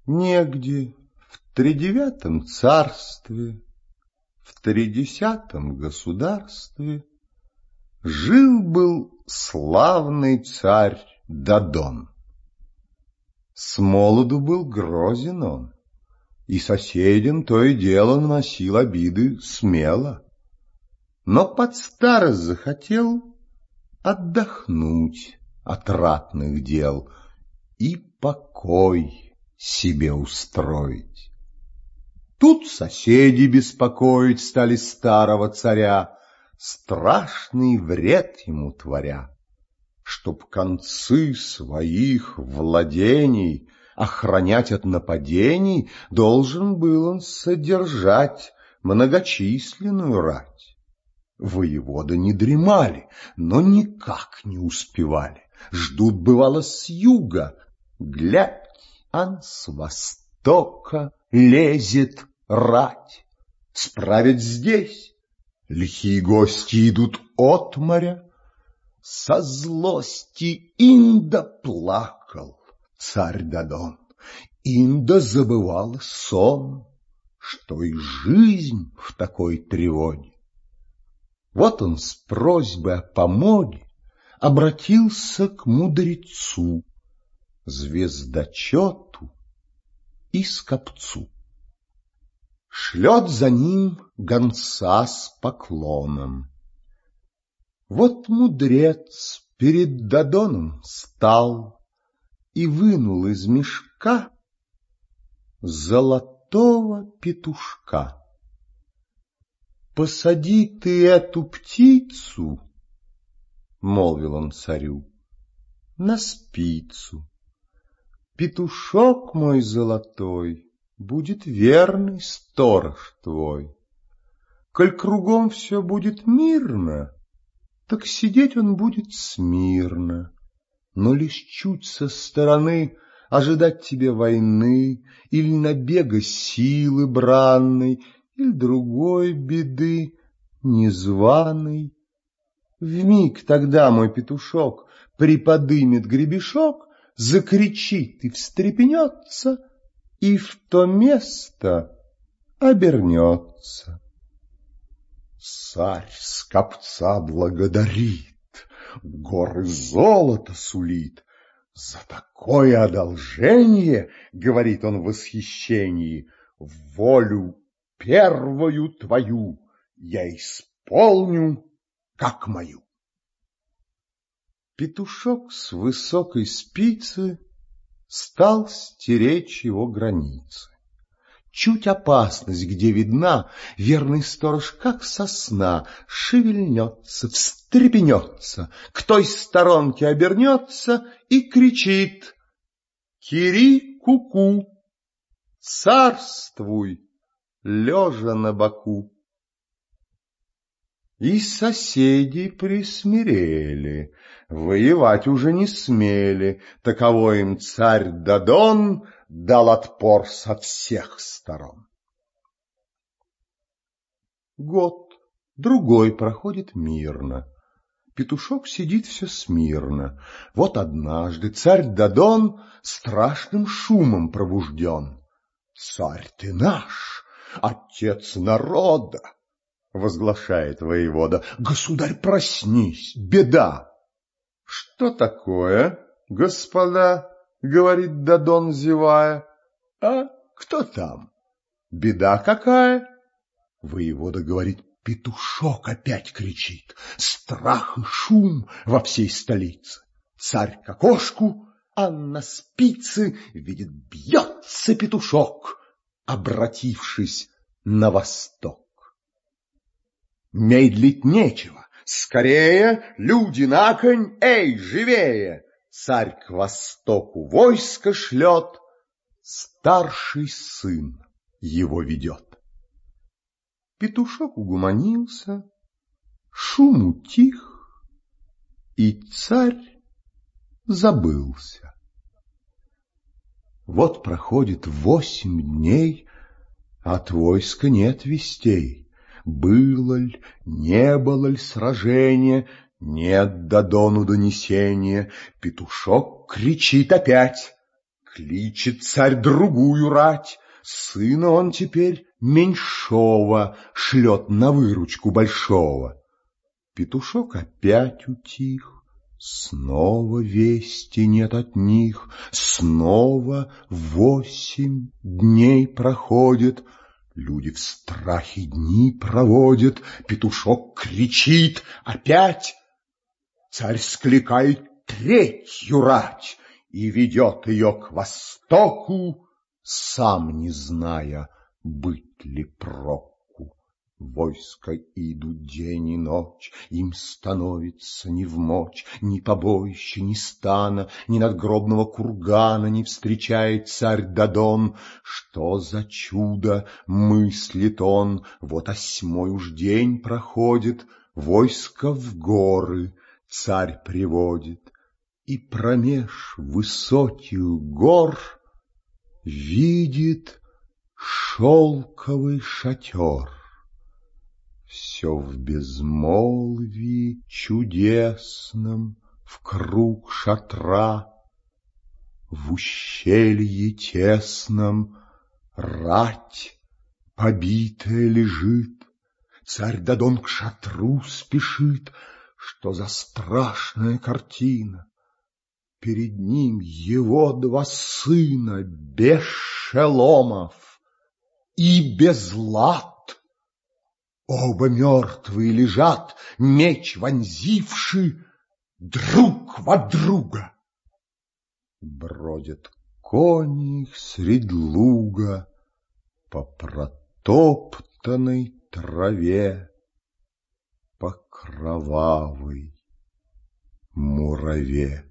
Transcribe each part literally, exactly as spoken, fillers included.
Негде в тридевятом царстве, в тридесятом государстве жил-был славный царь Дадон. С молоду был грозен он, и соседям то и дело наносил обиды смело. Но под старость захотел отдохнуть от ратных дел и покой себе устроить. Тут соседи беспокоить стали старого царя, страшный вред ему творя. Чтоб концы своих владений охранять от нападений, должен был он содержать многочисленную рать. Воеводы не дремали, но никак не успевали. Ждут, бывало, с юга. Глядь, ан с востока лезет рать. Справить здесь. Лихие гости идут от моря. Со злости инда плакал царь Дадон. Инда забывала сон, что и жизнь в такой тревоге. Вот он с просьбой о помоге обратился к мудрецу, звездочету и скопцу. Шлет за ним гонца с поклоном. Вот мудрец перед Дадоном стал и вынул из мешка золотого петушка. «Посади ты эту птицу, — молвил он царю, — на спицу. Петушок мой золотой будет верный сторож твой. Коль кругом все будет мирно, так сидеть он будет смирно, но лишь чуть со стороны ожидать тебе войны или набега силы бранной, или другой беды незваной. Вмиг тогда мой петушок приподымет гребешок, закричит и встрепенется, и в то место обернется». Царь скопца благодарит, горы золота сулит. «За такое одолжение, — говорит он в восхищении, — волю первую твою я исполню, как мою». Петушок с высокой спицы стал стеречь его границы. Чуть опасность где видна, верный сторож, как со сна, шевельнется, встрепенется, к той сторонке обернется и кричит: «Кири-ку-ку, царствуй, лежа на боку». И соседи присмирели, воевать уже не смели, таковой им царь Дадон дал отпор со всех сторон. Год, другой проходит мирно. Петушок сидит все смирно. Вот однажды царь Дадон страшным шумом пробужден. «Царь ты наш, отец народа! — возглашает воевода. — Государь, проснись, беда! — Что такое, господа? — говорит Дадон, зевая. — А кто там? Беда какая? Воевода говорит: петушок опять кричит. Страх и шум во всей столице. Царь к окошку, а на спице видит, бьется петушок, обратившись на восток. Медлить нечего, скорее, люди на конь, эй, живее! Царь к востоку войско шлет, старший сын его ведет. Петушок угомонился, шум утих, и царь забылся. Вот проходит восемь дней, от войска нет вестей. Было ль, не было ль сражения, нет Дадону донесения. Петушок кричит опять: Кличет царь другую рать, сына он теперь меньшого шлет на выручку большого. Петушок опять утих, снова вести нет от них, снова восемь дней проходит. Люди в страхе дни проводят, петушок кричит опять. Царь скликает третью рать и ведет ее к востоку, сам не зная, быть ли проку. Войска идут день и ночь, им становится невмочь, ни побоища, ни стана, ни надгробного кургана не встречает царь Дадон. Что за чудо, мыслит он, вот осьмой уж день проходит, войско в горы царь приводит, и промеж высоких гор видит шелковый шатер. Все в безмолвии чудесном, в круг шатра, в ущелье тесном рать побитая лежит. Царь Дадон к шатру спешит. Что за страшная картина! Перед ним его два сына без шеломов и без лат. Оба мертвые лежат, меч вонзивши друг во друга. Бродят кони их средь луга по протоптанной траве, по кровавой мураве.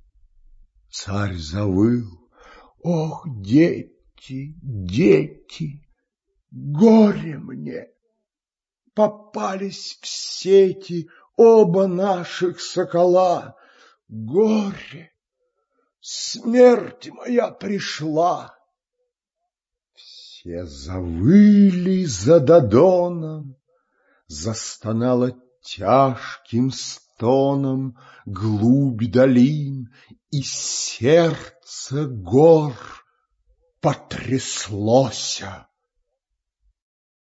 Царь завыл: ох, дети, дети, горе мне! Попались в сети оба наших сокола. Горе! Смерть моя пришла. Все завыли за Дадоном, застонала тяжким стоном глубь долин, и сердце гор потряслося